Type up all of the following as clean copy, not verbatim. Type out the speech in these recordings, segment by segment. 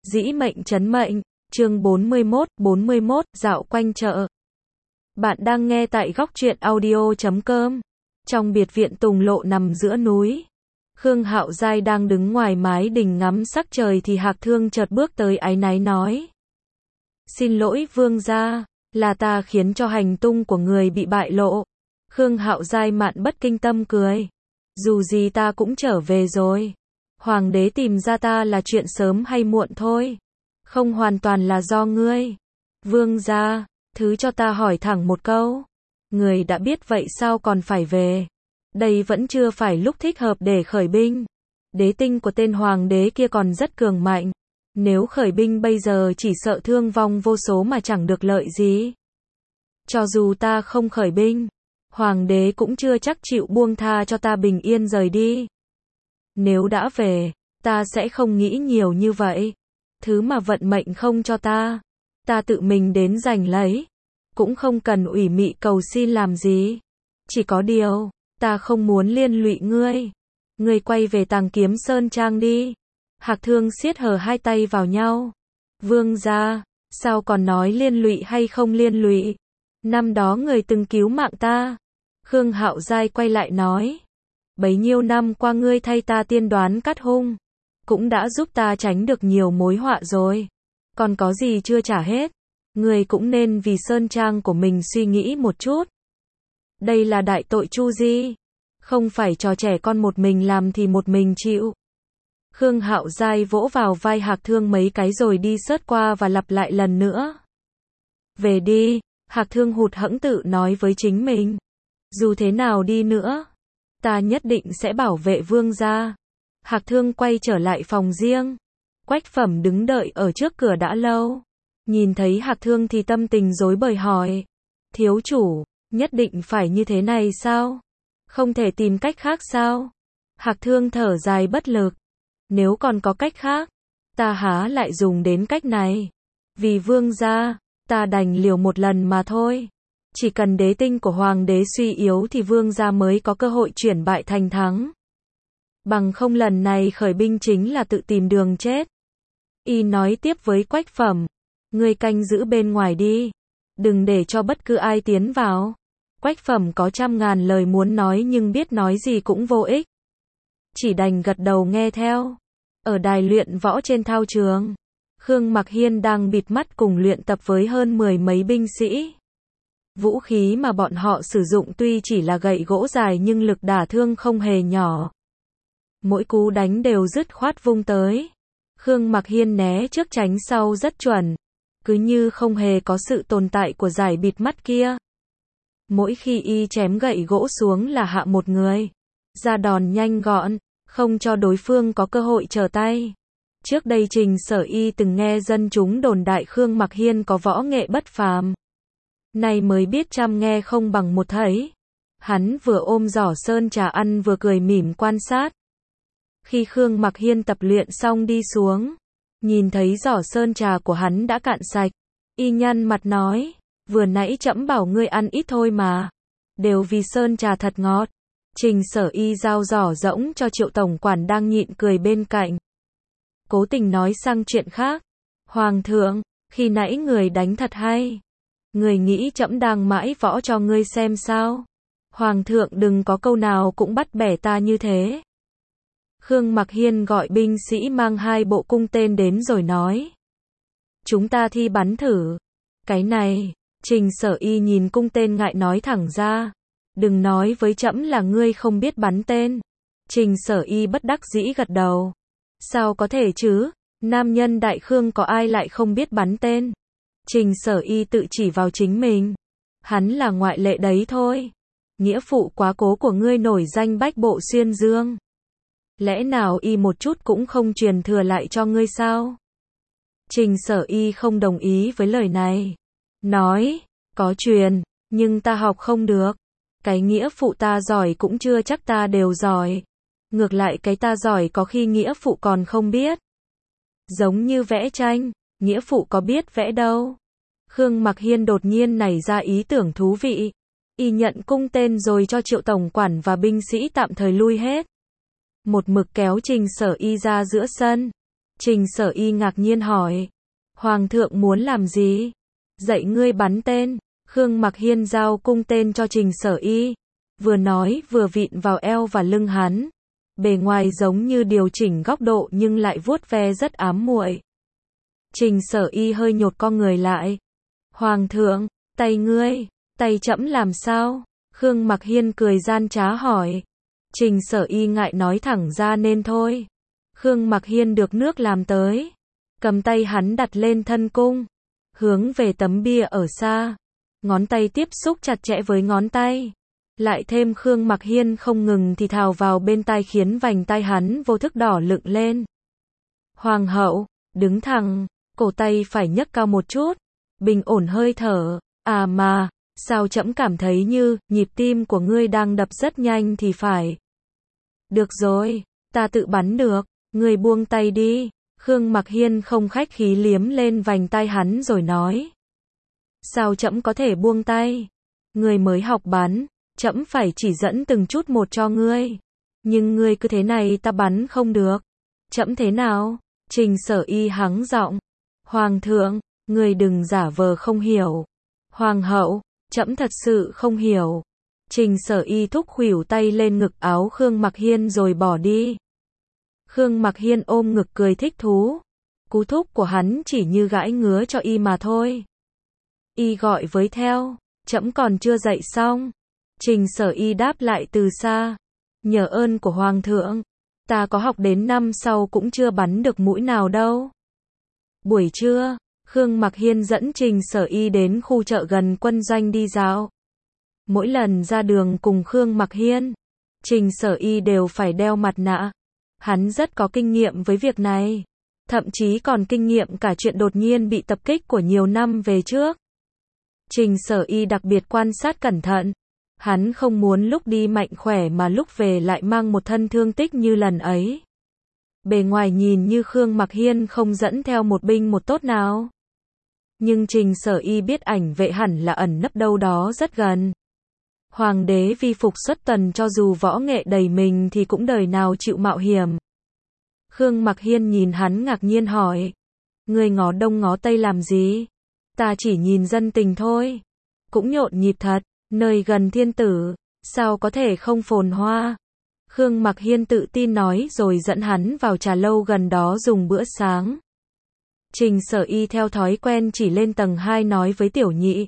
Dĩ mệnh trấn mệnh, chương 41, dạo quanh chợ. Bạn đang nghe tại góc truyện audio.com. Trong biệt viện Tùng Lộ nằm giữa núi, Khương Hạo Giai đang đứng ngoài mái đình ngắm sắc trời thì Hạc Thương chợt bước tới áy náy nói: "Xin lỗi vương gia, là ta khiến cho hành tung của người bị bại lộ." Khương Hạo Giai mạn bất kinh tâm cười: "Dù gì ta cũng trở về rồi. Hoàng đế tìm ra ta là chuyện sớm hay muộn thôi, không hoàn toàn là do ngươi. Vương gia, thứ cho ta hỏi thẳng một câu. Người đã biết vậy sao còn phải về? Đây vẫn chưa phải lúc thích hợp để khởi binh. Đế tinh của tên hoàng đế kia còn rất cường mạnh. Nếu khởi binh bây giờ chỉ sợ thương vong vô số mà chẳng được lợi gì. Cho dù ta không khởi binh, hoàng đế cũng chưa chắc chịu buông tha cho ta bình yên rời đi. Nếu đã về, ta sẽ không nghĩ nhiều như vậy. Thứ mà vận mệnh không cho ta tự mình đến giành lấy. Cũng không cần ủy mị cầu xin làm gì. Chỉ có điều, ta không muốn liên lụy ngươi. Ngươi quay về Tàng Kiếm Sơn Trang đi." Hạc Thương siết hờ hai tay vào nhau. "Vương gia, sao còn nói liên lụy hay không liên lụy? Năm đó người từng cứu mạng ta." Khương Hạo Giai quay lại nói: "Bấy nhiêu năm qua ngươi thay ta tiên đoán cắt hung, cũng đã giúp ta tránh được nhiều mối họa rồi. Còn có gì chưa trả hết? Ngươi cũng nên vì sơn trang của mình suy nghĩ một chút. Đây là đại tội chu di, không phải trò trẻ con một mình làm thì một mình chịu." Khương Hạo Giai vỗ vào vai Hạc Thương mấy cái rồi đi sớt qua và lặp lại lần nữa. "Về đi." Hạc Thương hụt hẫng tự nói với chính mình. "Dù thế nào đi nữa, ta nhất định sẽ bảo vệ vương gia." Hạc Thương quay trở lại phòng riêng. Quách Phẩm đứng đợi ở trước cửa đã lâu. Nhìn thấy Hạc Thương thì tâm tình rối bời hỏi: "Thiếu chủ, nhất định phải như thế này sao? Không thể tìm cách khác sao?" Hạc Thương thở dài bất lực: "Nếu còn có cách khác, ta há lại dùng đến cách này. Vì vương gia, ta đành liều một lần mà thôi. Chỉ cần đế tinh của hoàng đế suy yếu thì vương gia mới có cơ hội chuyển bại thành thắng. Bằng không lần này khởi binh chính là tự tìm đường chết." Y nói tiếp với Quách Phẩm: "Ngươi canh giữ bên ngoài đi, đừng để cho bất cứ ai tiến vào." Quách Phẩm có trăm ngàn lời muốn nói nhưng biết nói gì cũng vô ích. Chỉ đành gật đầu nghe theo. Ở đài luyện võ trên thao trường, Khương Mặc Hiên đang bịt mắt cùng luyện tập với hơn 10 mấy binh sĩ. Vũ khí mà bọn họ sử dụng tuy chỉ là gậy gỗ dài nhưng lực đả thương không hề nhỏ. Mỗi cú đánh đều dứt khoát vung tới. Khương Mặc Hiên né trước tránh sau rất chuẩn, cứ như không hề có sự tồn tại của giải bịt mắt kia. Mỗi khi y chém gậy gỗ xuống là hạ một người, ra đòn nhanh gọn, không cho đối phương có cơ hội trở tay. Trước đây Trình Sở Y từng nghe dân chúng đồn đại Khương Mặc Hiên có võ nghệ bất phàm. Nay mới biết trăm nghe không bằng một thấy. Hắn vừa ôm giỏ sơn trà ăn vừa cười mỉm quan sát. Khi Khương Mặc Hiên tập luyện xong đi xuống, nhìn thấy giỏ sơn trà của hắn đã cạn sạch, y nhăn mặt nói: "Vừa nãy trẫm bảo ngươi ăn ít thôi mà, đều vì sơn trà thật ngọt." Trình Sở Y giao giỏ rỗng cho Triệu tổng quản đang nhịn cười bên cạnh. Cố tình nói sang chuyện khác: "Hoàng thượng, khi nãy người đánh thật hay. Người nghĩ trẫm đang mãi võ cho ngươi xem sao? Hoàng thượng đừng có câu nào cũng bắt bẻ ta như thế." Khương Mặc Hiên gọi binh sĩ mang 2 bộ cung tên đến rồi nói: "Chúng ta thi bắn thử." "Cái này." Trình Sở Y nhìn cung tên ngại nói thẳng ra: "Đừng nói với trẫm là ngươi không biết bắn tên." Trình Sở Y bất đắc dĩ gật đầu: "Sao có thể chứ, nam nhân Đại Khương có ai lại không biết bắn tên." Trình Sở Y tự chỉ vào chính mình: "Hắn là ngoại lệ đấy thôi. Nghĩa phụ quá cố của ngươi nổi danh bách bộ xuyên dương. Lẽ nào y một chút cũng không truyền thừa lại cho ngươi sao?" Trình Sở Y không đồng ý với lời này. Nói: "Có truyền, nhưng ta học không được. Cái nghĩa phụ ta giỏi cũng chưa chắc ta đều giỏi. Ngược lại cái ta giỏi có khi nghĩa phụ còn không biết. Giống như vẽ tranh, nghĩa phụ có biết vẽ đâu." Khương Mặc Hiên đột nhiên nảy ra ý tưởng thú vị. Y nhận cung tên rồi cho Triệu tổng quản và binh sĩ tạm thời lui hết. Một mực kéo Trình Sở Y ra giữa sân. Trình Sở Y ngạc nhiên hỏi. Hoàng thượng muốn làm gì? Dạy ngươi bắn tên. Khương Mặc Hiên giao cung tên cho Trình Sở Y. Vừa nói vừa vịn vào eo và lưng hắn. Bề ngoài giống như điều chỉnh góc độ nhưng lại vuốt ve rất ám muội. Trình Sở Y hơi nhột con người lại. Hoàng thượng, tay ngươi, tay trẫm làm sao? Khương Mặc Hiên cười gian trá hỏi. Trình Sở Y ngại nói thẳng ra nên thôi. Khương Mặc Hiên được nước làm tới. Cầm tay hắn đặt lên thân cung. Hướng về tấm bia ở xa. Ngón tay tiếp xúc chặt chẽ với ngón tay. Lại thêm Khương Mặc Hiên không ngừng thì thào vào bên tai khiến vành tai hắn vô thức đỏ lựng lên. Hoàng hậu, đứng thẳng, cổ tay phải nhấc cao một chút. Bình ổn hơi thở. À mà, sao trẫm cảm thấy như nhịp tim của ngươi đang đập rất nhanh thì phải. Được rồi, ta tự bắn được, ngươi buông tay đi. Khương Mặc Hiên không khách khí liếm lên vành tai hắn rồi nói. Sao trẫm có thể buông tay? Ngươi mới học bắn, trẫm phải chỉ dẫn từng chút một cho ngươi. Nhưng ngươi cứ thế này ta bắn không được. Trẫm thế nào? Trình Sở Y hắng giọng. Hoàng thượng, ngươi đừng giả vờ không hiểu. Hoàng hậu, trẫm thật sự không hiểu. Trình Sở Y thúc khuỷu tay lên ngực áo Khương Mặc Hiên rồi bỏ đi. Khương Mặc Hiên ôm ngực cười thích thú. Cú thúc của hắn chỉ như gãi ngứa cho y mà thôi. Y gọi với theo, trẫm còn chưa dạy xong. Trình Sở Y đáp lại từ xa. Nhờ ơn của Hoàng thượng, ta có học đến năm sau cũng chưa bắn được mũi nào đâu. Buổi trưa, Khương Mặc Hiên dẫn Trình Sở Y đến khu chợ gần quân doanh đi dạo. Mỗi lần ra đường cùng Khương Mặc Hiên, Trình Sở Y đều phải đeo mặt nạ. Hắn rất có kinh nghiệm với việc này. Thậm chí còn kinh nghiệm cả chuyện đột nhiên bị tập kích của nhiều năm về trước. Trình Sở Y đặc biệt quan sát cẩn thận. Hắn không muốn lúc đi mạnh khỏe mà lúc về lại mang một thân thương tích như lần ấy. Bề ngoài nhìn như Khương Mặc Hiên không dẫn theo một binh một tốt nào. Nhưng Trình Sở Y biết ảnh vệ hẳn là ẩn nấp đâu đó rất gần. Hoàng đế vi phục xuất tần cho dù võ nghệ đầy mình thì cũng đời nào chịu mạo hiểm. Khương Mặc Hiên nhìn hắn ngạc nhiên hỏi. Ngươi ngó đông ngó tây làm gì? Ta chỉ nhìn dân tình thôi. Cũng nhộn nhịp thật, nơi gần thiên tử, sao có thể không phồn hoa? Khương Mặc Hiên tự tin nói rồi dẫn hắn vào trà lâu gần đó dùng bữa sáng. Trình Sở Y theo thói quen chỉ lên tầng 2 nói với Tiểu Nhị.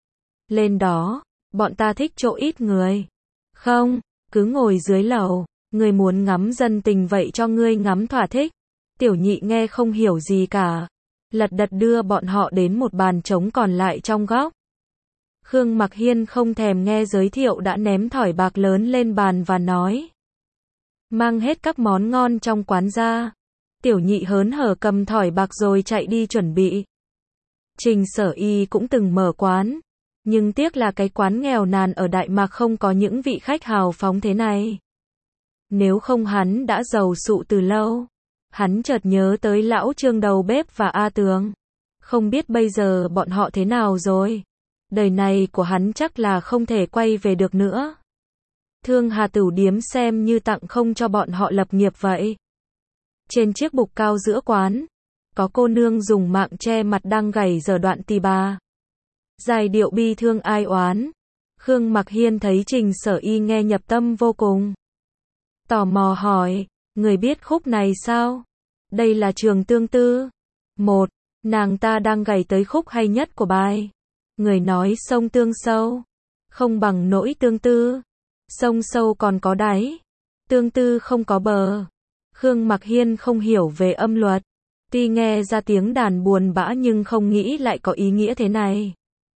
Lên đó, bọn ta thích chỗ ít người. Không, cứ ngồi dưới lầu, ngươi muốn ngắm dân tình vậy cho ngươi ngắm thỏa thích. Tiểu Nhị nghe không hiểu gì cả. Lật đật đưa bọn họ đến một bàn trống còn lại trong góc. Khương Mặc Hiên không thèm nghe giới thiệu đã ném thỏi bạc lớn lên bàn và nói. Mang hết các món ngon trong quán ra. Tiểu Nhị hớn hở cầm thỏi bạc rồi chạy đi chuẩn bị. Trình Sở Y cũng từng mở quán. Nhưng tiếc là cái quán nghèo nàn ở Đại Mạc không có những vị khách hào phóng thế này. Nếu không hắn đã giàu sụ từ lâu. Hắn chợt nhớ tới lão Trương đầu bếp và A Tường. Không biết bây giờ bọn họ thế nào rồi. Đời này của hắn chắc là không thể quay về được nữa. Thương Hà Tửu Điếm xem như tặng không cho bọn họ lập nghiệp vậy. Trên chiếc bục cao giữa quán, có cô nương dùng mạng che mặt đang gảy dở đoạn tỳ bà. Giai điệu bi thương ai oán. Khương Mặc Hiên thấy Trình Sở Y nghe nhập tâm vô cùng. Tò mò hỏi, người biết khúc này sao? Đây là Trường Tương Tư. Một, nàng ta đang gảy tới khúc hay nhất của bài. Người nói sông tương sâu, không bằng nỗi tương tư. Sông sâu còn có đáy, tương tư không có bờ. Khương Mặc Hiên không hiểu về âm luật. Tuy nghe ra tiếng đàn buồn bã nhưng không nghĩ lại có ý nghĩa thế này.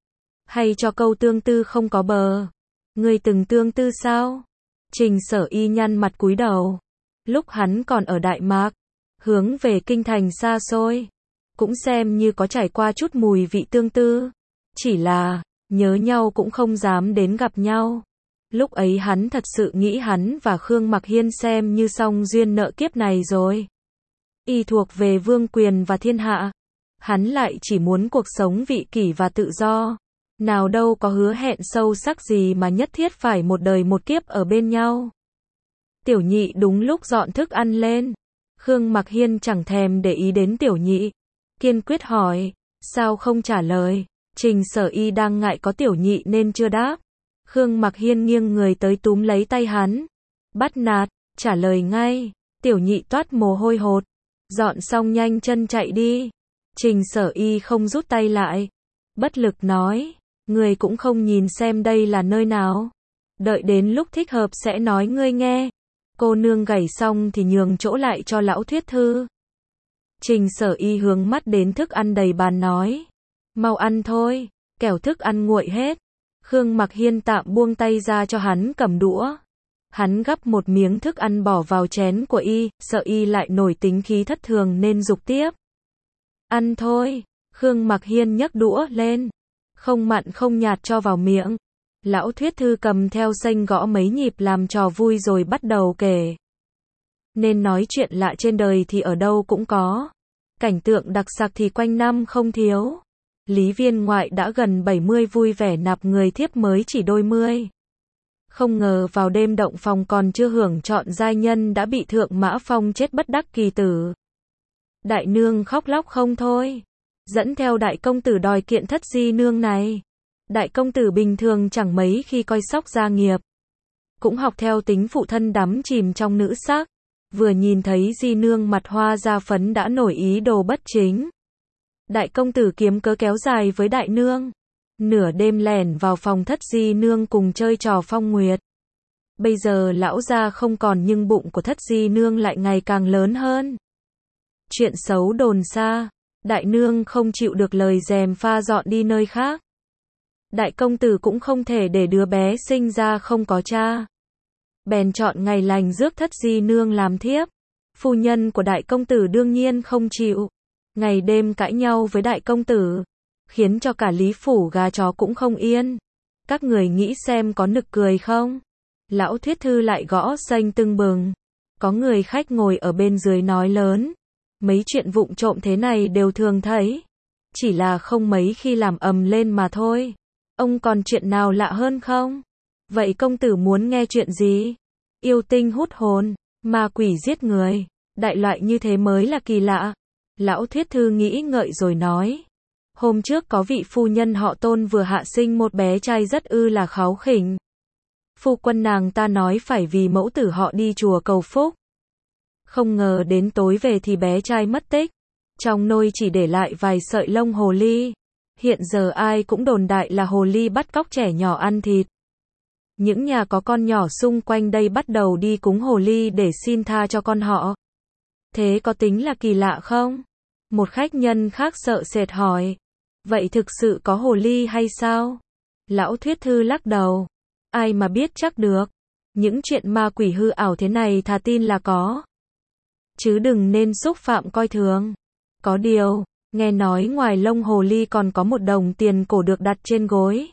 Hay cho câu tương tư không có bờ. Ngươi từng tương tư sao? Trình Sở Y nhăn mặt cúi đầu. Lúc hắn còn ở Đại Mạc, hướng về kinh thành xa xôi, cũng xem như có trải qua chút mùi vị tương tư. Chỉ là, nhớ nhau cũng không dám đến gặp nhau. Lúc ấy hắn thật sự nghĩ hắn và Khương Mặc Hiên xem như xong duyên nợ kiếp này rồi. Y thuộc về vương quyền và thiên hạ. Hắn lại chỉ muốn cuộc sống vị kỷ và tự do. Nào đâu có hứa hẹn sâu sắc gì mà nhất thiết phải một đời một kiếp ở bên nhau. Tiểu Nhị đúng lúc dọn thức ăn lên. Khương Mặc Hiên chẳng thèm để ý đến Tiểu Nhị, kiên quyết hỏi, sao không trả lời? Trình Sở Y đang ngại có Tiểu Nhị nên chưa đáp. Khương Mặc Hiên nghiêng người tới túm lấy tay hắn. Bắt nạt, trả lời ngay. Tiểu Nhị toát mồ hôi hột. Dọn xong nhanh chân chạy đi. Trình Sở Y không rút tay lại. Bất lực nói, người cũng không nhìn xem đây là nơi nào. Đợi đến lúc thích hợp sẽ nói ngươi nghe. Cô nương gảy xong thì nhường chỗ lại cho lão thuyết thư. Trình Sở Y hướng mắt đến thức ăn đầy bàn nói. Mau ăn thôi, kẻo thức ăn nguội hết. Khương Mặc Hiên tạm buông tay ra cho hắn cầm đũa. Hắn gắp một miếng thức ăn bỏ vào chén của y, sợ y lại nổi tính khí thất thường nên giục tiếp. Ăn thôi, Khương Mặc Hiên nhấc đũa lên. Không mặn không nhạt cho vào miệng. Lão thuyết thư cầm theo sênh gõ mấy nhịp làm trò vui rồi bắt đầu kể. Nên nói chuyện lạ trên đời thì ở đâu cũng có. Cảnh tượng đặc sắc thì quanh năm không thiếu. Lý viên ngoại đã gần 70 vui vẻ nạp người thiếp mới chỉ đôi mươi. Không ngờ vào đêm động phòng còn chưa hưởng chọn giai nhân đã bị Thượng Mã Phong chết bất đắc kỳ tử. Đại nương khóc lóc không thôi. Dẫn theo đại công tử đòi kiện thất di nương này. Đại công tử bình thường chẳng mấy khi coi sóc gia nghiệp. Cũng học theo tính phụ thân đắm chìm trong nữ sắc. Vừa nhìn thấy di nương mặt hoa da phấn đã nổi ý đồ bất chính. Đại công tử kiếm cớ kéo dài với đại nương. Nửa đêm lẻn vào phòng thất di nương cùng chơi trò phong nguyệt. Bây giờ lão gia không còn nhưng bụng của thất di nương lại ngày càng lớn hơn. Chuyện xấu đồn xa. Đại nương không chịu được lời gièm pha dọn đi nơi khác. Đại công tử cũng không thể để đứa bé sinh ra không có cha. Bèn chọn ngày lành rước thất di nương làm thiếp. Phu nhân của đại công tử đương nhiên không chịu. Ngày đêm cãi nhau với đại công tử. Khiến cho cả Lý phủ gà chó cũng không yên. Các người nghĩ xem có nực cười không? Lão thuyết thư lại gõ sênh tưng bừng. Có người khách ngồi ở bên dưới nói lớn. Mấy chuyện vụng trộm thế này đều thường thấy. Chỉ là không mấy khi làm ầm lên mà thôi. Ông còn chuyện nào lạ hơn không? Vậy công tử muốn nghe chuyện gì? Yêu tinh hút hồn, ma quỷ giết người. Đại loại như thế mới là kỳ lạ. Lão thuyết thư nghĩ ngợi rồi nói. Hôm trước có vị phu nhân họ Tôn vừa hạ sinh một bé trai rất là kháu khỉnh. Phu quân nàng ta nói phải vì mẫu tử họ đi chùa cầu phúc. Không ngờ đến tối về thì bé trai mất tích. Trong nôi chỉ để lại vài sợi lông hồ ly. Hiện giờ ai cũng đồn đại là hồ ly bắt cóc trẻ nhỏ ăn thịt. Những nhà có con nhỏ xung quanh đây bắt đầu đi cúng hồ ly để xin tha cho con họ. Thế có tính là kỳ lạ không? Một khách nhân khác sợ sệt hỏi. Vậy thực sự có hồ ly hay sao? Lão thuyết thư lắc đầu. Ai mà biết chắc được. Những chuyện ma quỷ hư ảo thế này thà tin là có. Chứ đừng nên xúc phạm coi thường. Có điều, nghe nói ngoài lông hồ ly còn có một đồng tiền cổ được đặt trên gối.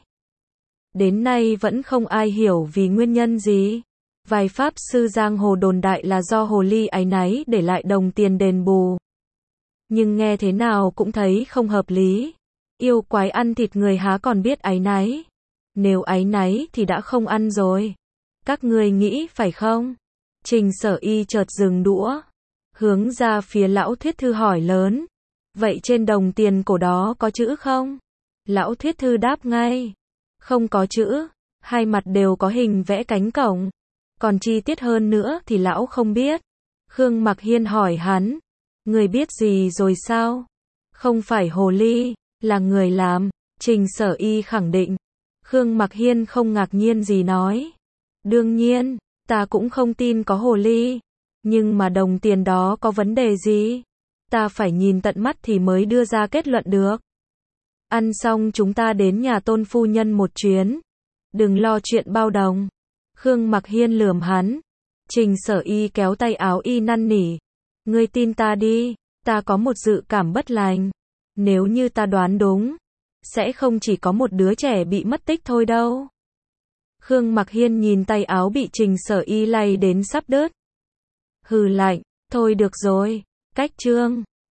Đến nay vẫn không ai hiểu vì nguyên nhân gì. Vài pháp sư giang hồ đồn đại là do hồ ly áy náy để lại đồng tiền đền bù. Nhưng nghe thế nào cũng thấy không hợp lý. Yêu quái ăn thịt người há còn biết áy náy. Nếu áy náy thì đã không ăn rồi. Các người nghĩ phải không? Trình Sở Y chợt dừng đũa. Hướng ra phía lão thuyết thư hỏi lớn. Vậy trên đồng tiền cổ đó có chữ không? Lão thuyết thư đáp ngay. Không có chữ. Hai mặt đều có hình vẽ cánh cổng. Còn chi tiết hơn nữa thì lão không biết. Khương Mặc Hiên hỏi hắn. Người biết gì rồi sao? Không phải hồ ly, là người làm. Trình Sở Y khẳng định. Khương Mặc Hiên không ngạc nhiên gì nói. Đương nhiên, ta cũng không tin có hồ ly. Nhưng mà đồng tiền đó có vấn đề gì? Ta phải nhìn tận mắt thì mới đưa ra kết luận được. Ăn xong chúng ta đến nhà Tôn phu nhân một chuyến. Đừng lo chuyện bao đồng. Khương Mặc Hiên lườm hắn. Trình Sở Y kéo tay áo y năn nỉ. Ngươi tin ta đi, ta có một dự cảm bất lành. Nếu như ta đoán đúng, sẽ không chỉ có một đứa trẻ bị mất tích thôi đâu. Khương Mặc Hiên nhìn tay áo bị Trình Sở Y lay đến sắp đứt. Hừ lạnh, thôi được rồi, cách chương.